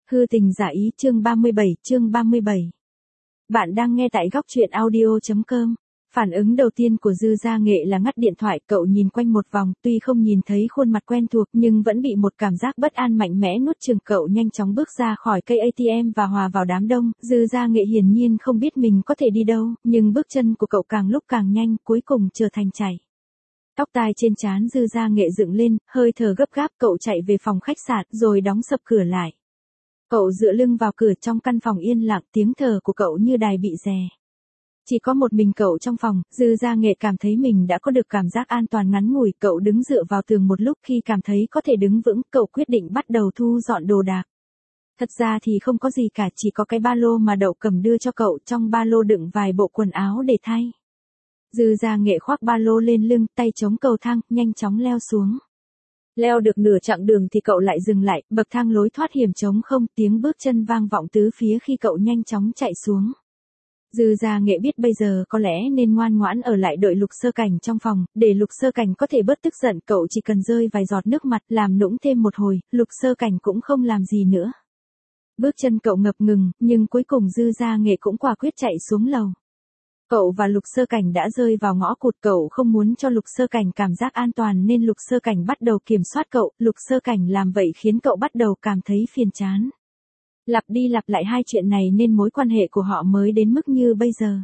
Hư tình giả ý chương 37. Bạn đang nghe tại góc truyện audio.com. Phản ứng đầu tiên của Dư Gia Nghệ là ngắt điện thoại, cậu nhìn quanh một vòng, tuy không nhìn thấy khuôn mặt quen thuộc nhưng vẫn bị một cảm giác bất an mạnh mẽ nuốt chửng. Cậu nhanh chóng bước ra khỏi cây ATM và hòa vào đám đông. Dư Gia Nghệ hiển nhiên không biết mình có thể đi đâu, nhưng bước chân của cậu càng lúc càng nhanh, cuối cùng trở thành chảy. Tóc tai trên trán Dư Gia Nghệ dựng lên, hơi thở gấp gáp, cậu chạy về phòng khách sạn rồi đóng sập cửa lại. Cậu dựa lưng vào cửa, trong căn phòng yên lặng, tiếng thở của cậu như đài bị rè. Chỉ có một mình cậu trong phòng. Dư Gia Nghệ cảm thấy mình đã có được cảm giác an toàn ngắn ngủi. Cậu đứng dựa vào tường một lúc, khi cảm thấy có thể đứng vững, cậu quyết định bắt đầu thu dọn đồ đạc. Thật ra thì không có gì cả, chỉ có cái ba lô mà Đậu Cầm đưa cho cậu, trong ba lô đựng vài bộ quần áo để thay. Dư Gia Nghệ khoác ba lô lên lưng, tay chống cầu thang, nhanh chóng leo xuống. Leo được nửa chặng đường thì cậu lại dừng lại, bậc thang lối thoát hiểm trống không, tiếng bước chân vang vọng tứ phía khi cậu nhanh chóng chạy xuống. Dư Gia Nghệ biết bây giờ có lẽ nên ngoan ngoãn ở lại đợi Lục Sơ Cảnh trong phòng, để Lục Sơ Cảnh có thể bớt tức giận. Cậu chỉ cần rơi vài giọt nước mặt, làm nũng thêm một hồi, Lục Sơ Cảnh cũng không làm gì nữa. Bước chân cậu ngập ngừng, nhưng cuối cùng Dư Gia Nghệ cũng quả quyết chạy xuống lầu. Cậu và Lục Sơ Cảnh đã rơi vào ngõ cụt, cậu không muốn cho Lục Sơ Cảnh cảm giác an toàn nên Lục Sơ Cảnh bắt đầu kiểm soát cậu. Lục Sơ Cảnh làm vậy khiến cậu bắt đầu cảm thấy phiền chán. Lặp đi lặp lại hai chuyện này nên mối quan hệ của họ mới đến mức như bây giờ.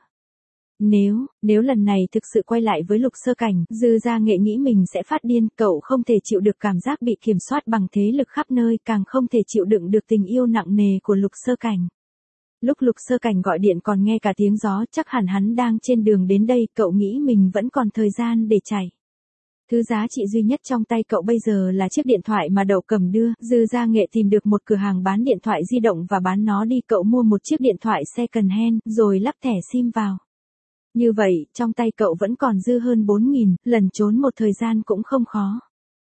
Nếu lần này thực sự quay lại với Lục Sơ Cảnh, Dư Gia Nghệ nghĩ mình sẽ phát điên. Cậu không thể chịu được cảm giác bị kiểm soát bằng thế lực khắp nơi, càng không thể chịu đựng được tình yêu nặng nề của Lục Sơ Cảnh. Lúc Lục Sơ Cảnh gọi điện còn nghe cả tiếng gió, chắc hẳn hắn đang trên đường đến đây. Cậu nghĩ mình vẫn còn thời gian để chạy. Thứ giá trị duy nhất trong tay cậu bây giờ là chiếc điện thoại mà Đậu Cầm đưa. Dư Gia Nghệ tìm được một cửa hàng bán điện thoại di động và bán nó đi. Cậu mua một chiếc điện thoại second hand, rồi lắp thẻ SIM vào. Như vậy, trong tay cậu vẫn còn dư hơn 4.000, lần trốn một thời gian cũng không khó.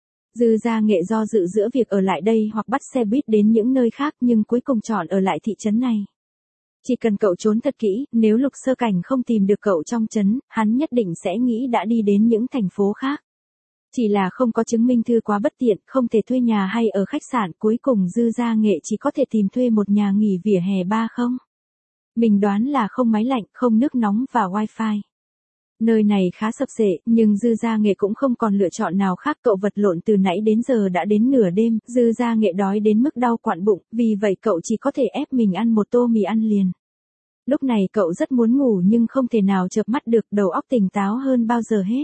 Dư Gia Nghệ do dự giữa việc ở lại đây hoặc bắt xe buýt đến những nơi khác, nhưng cuối cùng chọn ở lại thị trấn này. Chỉ cần cậu trốn thật kỹ, nếu Lục Sơ Cảnh không tìm được cậu trong trấn, hắn nhất định sẽ nghĩ đã đi đến những thành phố khác. Chỉ là không có chứng minh thư quá bất tiện, không thể thuê nhà hay ở khách sạn, cuối cùng Dư Gia Nghệ chỉ có thể tìm thuê một nhà nghỉ vỉa hè ba không. Mình đoán là không máy lạnh, không nước nóng và wifi. Nơi này khá sập xệ, nhưng Dư Gia Nghệ cũng không còn lựa chọn nào khác. Cậu vật lộn từ nãy đến giờ đã đến nửa đêm, Dư Gia Nghệ đói đến mức đau quặn bụng, vì vậy cậu chỉ có thể ép mình ăn một tô mì ăn liền. Lúc này cậu rất muốn ngủ nhưng không thể nào chợp mắt được, đầu óc tỉnh táo hơn bao giờ hết.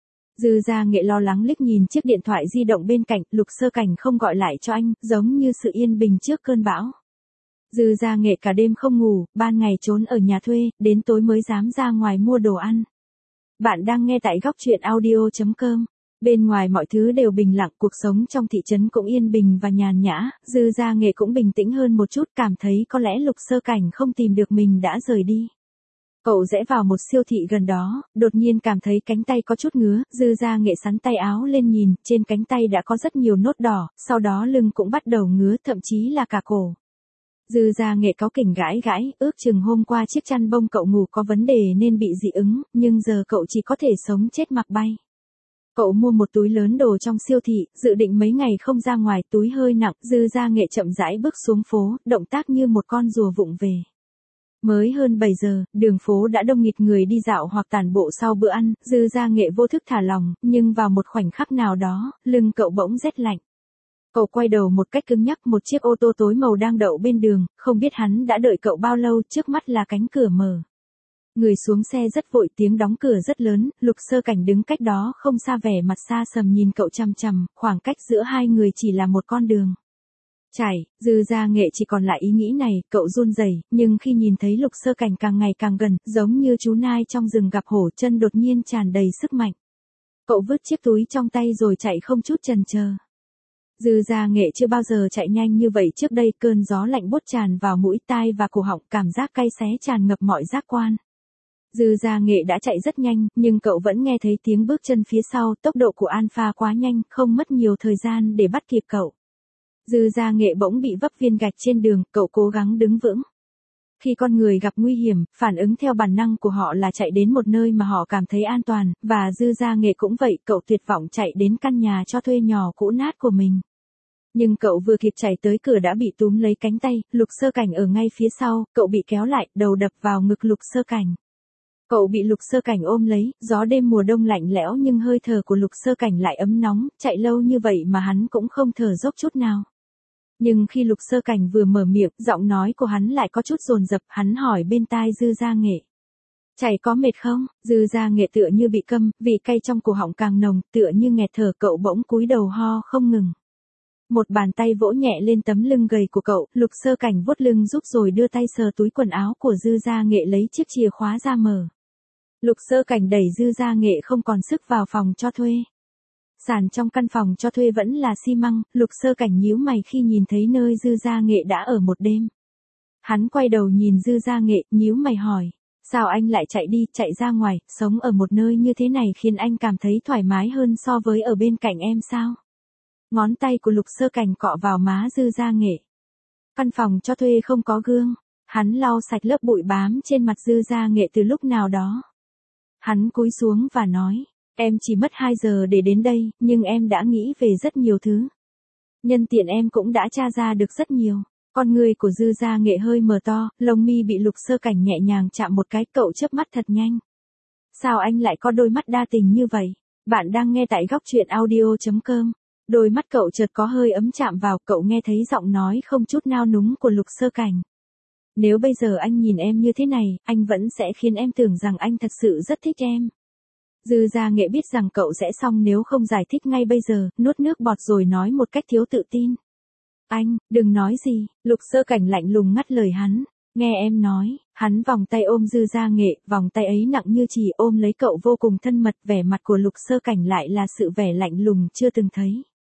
Dư Gia Nghệ lo lắng liếc nhìn chiếc điện thoại di động bên cạnh, Lục Sơ Cảnh không gọi lại cho anh, giống như sự yên bình trước cơn bão. Dư Gia Nghệ cả đêm không ngủ, ban ngày trốn ở nhà thuê, đến tối mới dám ra ngoài mua đồ ăn. Bạn đang nghe tại góc truyện audio.com. Bên ngoài mọi thứ đều bình lặng, cuộc sống trong thị trấn cũng yên bình và nhàn nhã. Dư Gia Nghệ cũng bình tĩnh hơn một chút, cảm thấy có lẽ Lục Sơ Cảnh không tìm được mình đã rời đi. Cậu rẽ vào một siêu thị gần đó, đột nhiên cảm thấy cánh tay có chút ngứa. Dư Gia Nghệ xắn tay áo lên nhìn, trên cánh tay đã có rất nhiều nốt đỏ, sau đó lưng cũng bắt đầu ngứa, thậm chí là cả cổ. Dư Gia Nghệ cáu kỉnh gãi, ước chừng hôm qua chiếc chăn bông cậu ngủ có vấn đề nên bị dị ứng, nhưng giờ cậu chỉ có thể sống chết mặc bay. Cậu mua một túi lớn đồ trong siêu thị, dự định mấy ngày không ra ngoài, túi hơi nặng. Dư Gia Nghệ chậm rãi bước xuống phố, động tác như một con rùa vụng về. Mới hơn 7 giờ, đường phố đã đông nghịt người đi dạo hoặc tản bộ sau bữa ăn. Dư Gia Nghệ vô thức thả lỏng, nhưng vào một khoảnh khắc nào đó, lưng cậu bỗng rét lạnh. Cậu quay đầu một cách cứng nhắc, một chiếc ô tô tối màu đang đậu bên đường, không biết hắn đã đợi cậu bao lâu, trước mắt là cánh cửa mở. Người xuống xe rất vội, tiếng đóng cửa rất lớn. Lục Sơ Cảnh đứng cách đó không xa, vẻ mặt xa sầm nhìn cậu chằm chằm, khoảng cách giữa hai người chỉ là một con đường. Dư Gia Nghệ chỉ còn lại ý nghĩ này, cậu run rẩy, nhưng khi nhìn thấy Lục Sơ Cảnh càng ngày càng gần, giống như chú nai trong rừng gặp hổ, chân đột nhiên tràn đầy sức mạnh. Cậu vứt chiếc túi trong tay rồi chạy không chút chần chờ. Dư Gia Nghệ chưa bao giờ chạy nhanh như vậy trước đây, cơn gió lạnh buốt tràn vào mũi, tai và cổ họng, cảm giác cay xé tràn ngập mọi giác quan. Dư Gia Nghệ đã chạy rất nhanh, nhưng cậu vẫn nghe thấy tiếng bước chân phía sau, tốc độ của Alpha quá nhanh, không mất nhiều thời gian để bắt kịp cậu. Dư Gia Nghệ bỗng bị vấp viên gạch trên đường, cậu cố gắng đứng vững. Khi con người gặp nguy hiểm, phản ứng theo bản năng của họ là chạy đến một nơi mà họ cảm thấy an toàn, và Dư Gia Nghệ cũng vậy, cậu tuyệt vọng chạy đến căn nhà cho thuê nhỏ cũ nát của mình. Nhưng cậu vừa kịp chạy tới cửa đã bị túm lấy cánh tay, Lục Sơ Cảnh ở ngay phía sau, cậu bị kéo lại, đầu đập vào ngực Lục Sơ Cảnh. Cậu bị Lục Sơ Cảnh ôm lấy, gió đêm mùa đông lạnh lẽo nhưng hơi thở của Lục Sơ Cảnh lại ấm nóng, chạy lâu như vậy mà hắn cũng không thở dốc chút nào. Nhưng khi Lục Sơ Cảnh vừa mở miệng, giọng nói của hắn lại có chút dồn dập, hắn hỏi bên tai Dư Gia Nghệ. Chạy có mệt không? Dư Gia Nghệ tựa như bị câm, vị cay trong cổ họng càng nồng, tựa như nghẹt thở, cậu bỗng cúi đầu ho không ngừng. Một bàn tay vỗ nhẹ lên tấm lưng gầy của cậu, Lục Sơ Cảnh vuốt lưng giúp rồi đưa tay sờ túi quần áo của Dư Gia Nghệ lấy chiếc chìa khóa ra mở. Lục Sơ Cảnh đẩy Dư Gia Nghệ không còn sức vào phòng cho thuê. Sàn trong căn phòng cho thuê vẫn là xi măng, Lục Sơ Cảnh nhíu mày khi nhìn thấy nơi Dư Gia Nghệ đã ở một đêm. Hắn quay đầu nhìn Dư Gia Nghệ, nhíu mày hỏi, sao anh lại chạy đi, chạy ra ngoài, sống ở một nơi như thế này khiến anh cảm thấy thoải mái hơn so với ở bên cạnh em sao? Ngón tay của Lục Sơ Cảnh cọ vào má Dư Gia Nghệ. Căn phòng cho thuê không có gương, hắn lau sạch lớp bụi bám trên mặt Dư Gia Nghệ từ lúc nào đó. Hắn cúi xuống và nói, em chỉ mất 2 giờ để đến đây, nhưng em đã nghĩ về rất nhiều thứ. Nhân tiện em cũng đã tra ra được rất nhiều. Con người của Dư Gia Nghệ hơi mở to, lông mi bị Lục Sơ Cảnh nhẹ nhàng chạm một cái, cậu chớp mắt thật nhanh. Sao anh lại có đôi mắt đa tình như vậy? Bạn đang nghe tại góc truyện audio.com. Đôi mắt cậu chợt có hơi ấm chạm vào, cậu nghe thấy giọng nói không chút nao núng của Lục Sơ Cảnh. Nếu bây giờ anh nhìn em như thế này, anh vẫn sẽ khiến em tưởng rằng anh thật sự rất thích em. Dư Gia Nghệ biết rằng cậu sẽ xong nếu không giải thích ngay bây giờ, nuốt nước bọt rồi nói một cách thiếu tự tin. Anh, đừng nói gì, Lục Sơ Cảnh lạnh lùng ngắt lời hắn. Nghe em nói, hắn vòng tay ôm Dư Gia Nghệ, vòng tay ấy nặng như chì ôm lấy cậu vô cùng thân mật, vẻ mặt của Lục Sơ Cảnh lại là sự vẻ lạnh lùng chưa từng thấy.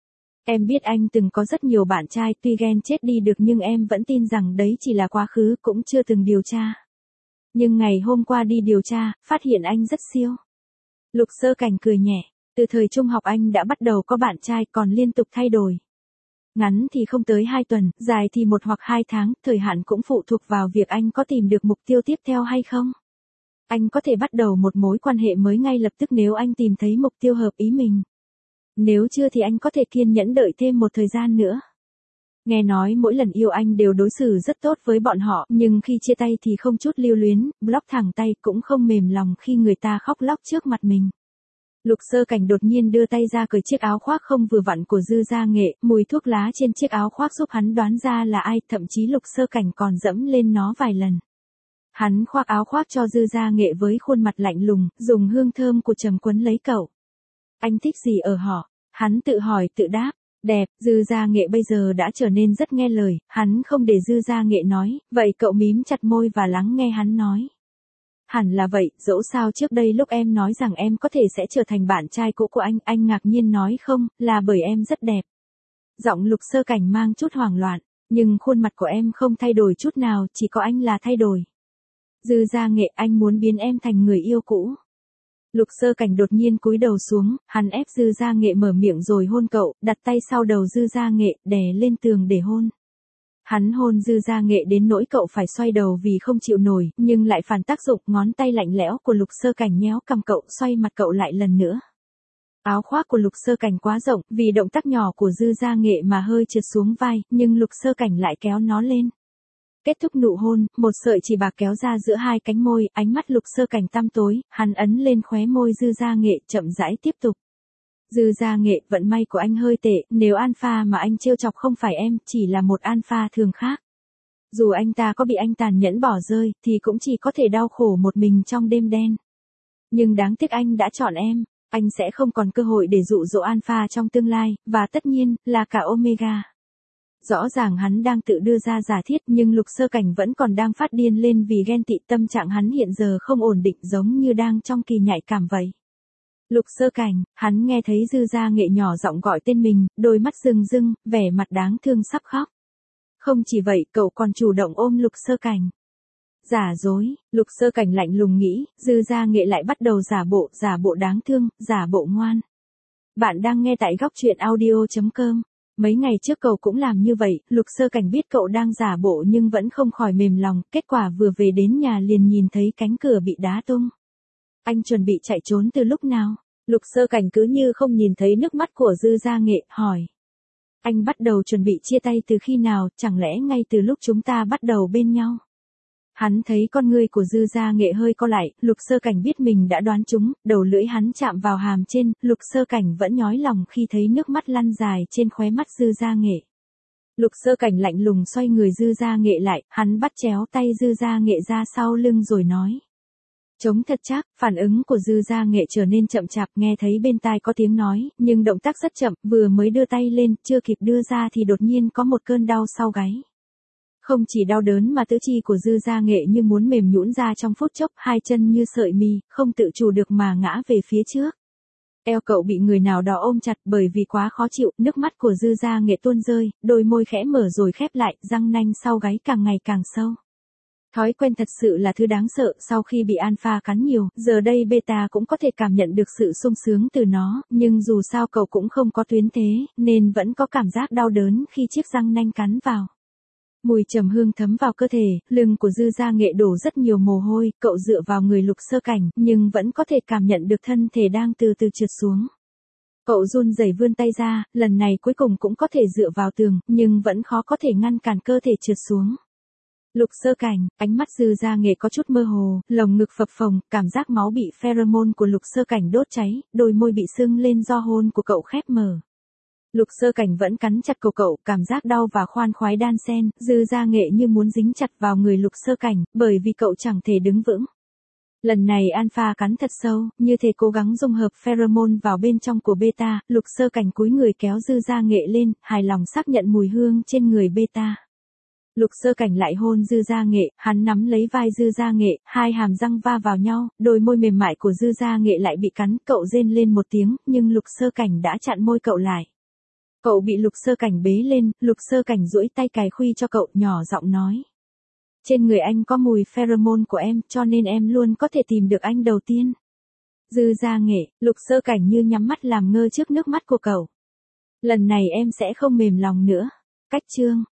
Em biết anh từng có rất nhiều bạn trai, tuy ghen chết đi được nhưng em vẫn tin rằng đấy chỉ là quá khứ, cũng chưa từng điều tra. Nhưng ngày hôm qua đi điều tra, phát hiện anh rất siêu. Lục Sơ Cảnh cười nhẹ, từ thời trung học anh đã bắt đầu có bạn trai còn liên tục thay đổi. Ngắn thì không tới 2 tuần, dài thì 1 hoặc 2 tháng, thời hạn cũng phụ thuộc vào việc anh có tìm được mục tiêu tiếp theo hay không. Anh có thể bắt đầu một mối quan hệ mới ngay lập tức nếu anh tìm thấy mục tiêu hợp ý mình. Nếu chưa thì anh có thể kiên nhẫn đợi thêm một thời gian nữa. Nghe nói mỗi lần yêu anh đều đối xử rất tốt với bọn họ, nhưng khi chia tay thì không chút lưu luyến, block thẳng tay, cũng không mềm lòng khi người ta khóc lóc trước mặt mình. Lục Sơ Cảnh đột nhiên đưa tay ra cởi chiếc áo khoác không vừa vặn của Dư Gia Nghệ, mùi thuốc lá trên chiếc áo khoác giúp hắn đoán ra là ai, thậm chí Lục Sơ Cảnh còn dẫm lên nó vài lần. Hắn khoác áo khoác cho Dư Gia Nghệ với khuôn mặt lạnh lùng, dùng hương thơm của trầm quấn lấy cậu. Anh thích gì ở họ? Hắn tự hỏi tự đáp. Đẹp, Dư Gia Nghệ bây giờ đã trở nên rất nghe lời, hắn không để Dư Gia Nghệ nói, vậy cậu mím chặt môi và lắng nghe hắn nói. Hẳn là vậy, dẫu sao trước đây lúc em nói rằng em có thể sẽ trở thành bạn trai cũ của anh ngạc nhiên nói không, là bởi em rất đẹp. Giọng Lục Sơ Cảnh mang chút hoảng loạn, nhưng khuôn mặt của em không thay đổi chút nào, chỉ có anh là thay đổi. Dư Gia Nghệ, anh muốn biến em thành người yêu cũ. Lục Sơ Cảnh đột nhiên cúi đầu xuống, hắn ép Dư Gia Nghệ mở miệng rồi hôn cậu, đặt tay sau đầu Dư Gia Nghệ, đè lên tường để hôn. Hắn hôn Dư Gia Nghệ đến nỗi cậu phải xoay đầu vì không chịu nổi, nhưng lại phản tác dụng, ngón tay lạnh lẽo của Lục Sơ Cảnh nhéo cằm cậu, xoay mặt cậu lại lần nữa. Áo khoác của Lục Sơ Cảnh quá rộng, vì động tác nhỏ của Dư Gia Nghệ mà hơi trượt xuống vai, nhưng Lục Sơ Cảnh lại kéo nó lên. Kết thúc nụ hôn, một sợi chỉ bạc kéo ra giữa hai cánh môi, ánh mắt Lục Sơ Cảnh tăm tối, hắn ấn lên khóe môi Dư Gia Nghệ, chậm rãi tiếp tục. Dư Gia Nghệ, vận may của anh hơi tệ, nếu alpha mà anh trêu chọc không phải em, chỉ là một alpha thường khác. Dù anh ta có bị anh tàn nhẫn bỏ rơi, thì cũng chỉ có thể đau khổ một mình trong đêm đen. Nhưng đáng tiếc anh đã chọn em, anh sẽ không còn cơ hội để dụ dỗ alpha trong tương lai, và tất nhiên, là cả omega. Rõ ràng hắn đang tự đưa ra giả thiết nhưng Lục Sơ Cảnh vẫn còn đang phát điên lên vì ghen tị, tâm trạng hắn hiện giờ không ổn định giống như đang trong kỳ nhạy cảm vậy. Lục Sơ Cảnh, hắn nghe thấy Dư Gia Nghệ nhỏ giọng gọi tên mình, đôi mắt rưng rưng, vẻ mặt đáng thương sắp khóc. Không chỉ vậy, cậu còn chủ động ôm Lục Sơ Cảnh. Giả dối, Lục Sơ Cảnh lạnh lùng nghĩ, Dư Gia Nghệ lại bắt đầu giả bộ đáng thương, giả bộ ngoan. Bạn đang nghe tại góc truyện audio.com. Mấy ngày trước cậu cũng làm như vậy, Lục Sơ Cảnh biết cậu đang giả bộ nhưng vẫn không khỏi mềm lòng, kết quả vừa về đến nhà liền nhìn thấy cánh cửa bị đá tung. Anh chuẩn bị chạy trốn từ lúc nào? Lục Sơ Cảnh cứ như không nhìn thấy nước mắt của Dư Gia Nghệ, hỏi. Anh bắt đầu chuẩn bị chia tay từ khi nào, chẳng lẽ ngay từ lúc chúng ta bắt đầu bên nhau? Hắn thấy con ngươi của Dư Gia Nghệ hơi co lại, Lục Sơ Cảnh biết mình đã đoán trúng, đầu lưỡi hắn chạm vào hàm trên, Lục Sơ Cảnh vẫn nhói lòng khi thấy nước mắt lăn dài trên khóe mắt Dư Gia Nghệ. Lục Sơ Cảnh lạnh lùng xoay người Dư Gia Nghệ lại, hắn bắt chéo tay Dư Gia Nghệ ra sau lưng rồi nói. Chống thật chắc, phản ứng của Dư Gia Nghệ trở nên chậm chạp, nghe thấy bên tai có tiếng nói, nhưng động tác rất chậm, vừa mới đưa tay lên, chưa kịp đưa ra thì đột nhiên có một cơn đau sau gáy. Không chỉ đau đớn mà tứ chi của Dư Gia Nghệ như muốn mềm nhũn ra trong phút chốc, hai chân như sợi mì, không tự chủ được mà ngã về phía trước. Eo cậu bị người nào đó ôm chặt bởi vì quá khó chịu, nước mắt của Dư Gia Nghệ tuôn rơi, đôi môi khẽ mở rồi khép lại, răng nanh sau gáy càng ngày càng sâu. Thói quen thật sự là thứ đáng sợ, sau khi bị alpha cắn nhiều, giờ đây beta cũng có thể cảm nhận được sự sung sướng từ nó, nhưng dù sao cậu cũng không có tuyến thế, nên vẫn có cảm giác đau đớn khi chiếc răng nanh cắn vào. Mùi trầm hương thấm vào cơ thể, lưng của Dư Gia Nghệ đổ rất nhiều mồ hôi, cậu dựa vào người Lục Sơ Cảnh, nhưng vẫn có thể cảm nhận được thân thể đang từ từ trượt xuống. Cậu run rẩy vươn tay ra, lần này cuối cùng cũng có thể dựa vào tường, nhưng vẫn khó có thể ngăn cản cơ thể trượt xuống. Lục Sơ Cảnh, ánh mắt Dư Gia Nghệ có chút mơ hồ, lồng ngực phập phồng, cảm giác máu bị pheromone của Lục Sơ Cảnh đốt cháy, đôi môi bị sưng lên do hôn của cậu khép mở. Lục Sơ Cảnh vẫn cắn chặt cổ cậu, cảm giác đau và khoan khoái đan xen, Dư Gia Nghệ như muốn dính chặt vào người Lục Sơ Cảnh, bởi vì cậu chẳng thể đứng vững. Lần này alpha cắn thật sâu, như thể cố gắng dung hợp pheromone vào bên trong của beta, Lục Sơ Cảnh cúi người kéo Dư Gia Nghệ lên, hài lòng xác nhận mùi hương trên người beta. Lục Sơ Cảnh lại hôn Dư Gia Nghệ, hắn nắm lấy vai Dư Gia Nghệ, hai hàm răng va vào nhau, đôi môi mềm mại của Dư Gia Nghệ lại bị cắn, cậu rên lên một tiếng, nhưng Lục Sơ Cảnh đã chặn môi cậu lại. Cậu bị Lục Sơ Cảnh bế lên, Lục Sơ Cảnh duỗi tay cài khuy cho cậu, nhỏ giọng nói. Trên người anh có mùi pheromone của em, cho nên em luôn có thể tìm được anh đầu tiên. Dư Gia Nghệ, Lục Sơ Cảnh như nhắm mắt làm ngơ trước nước mắt của cậu. Lần này em sẽ không mềm lòng nữa. Cách chương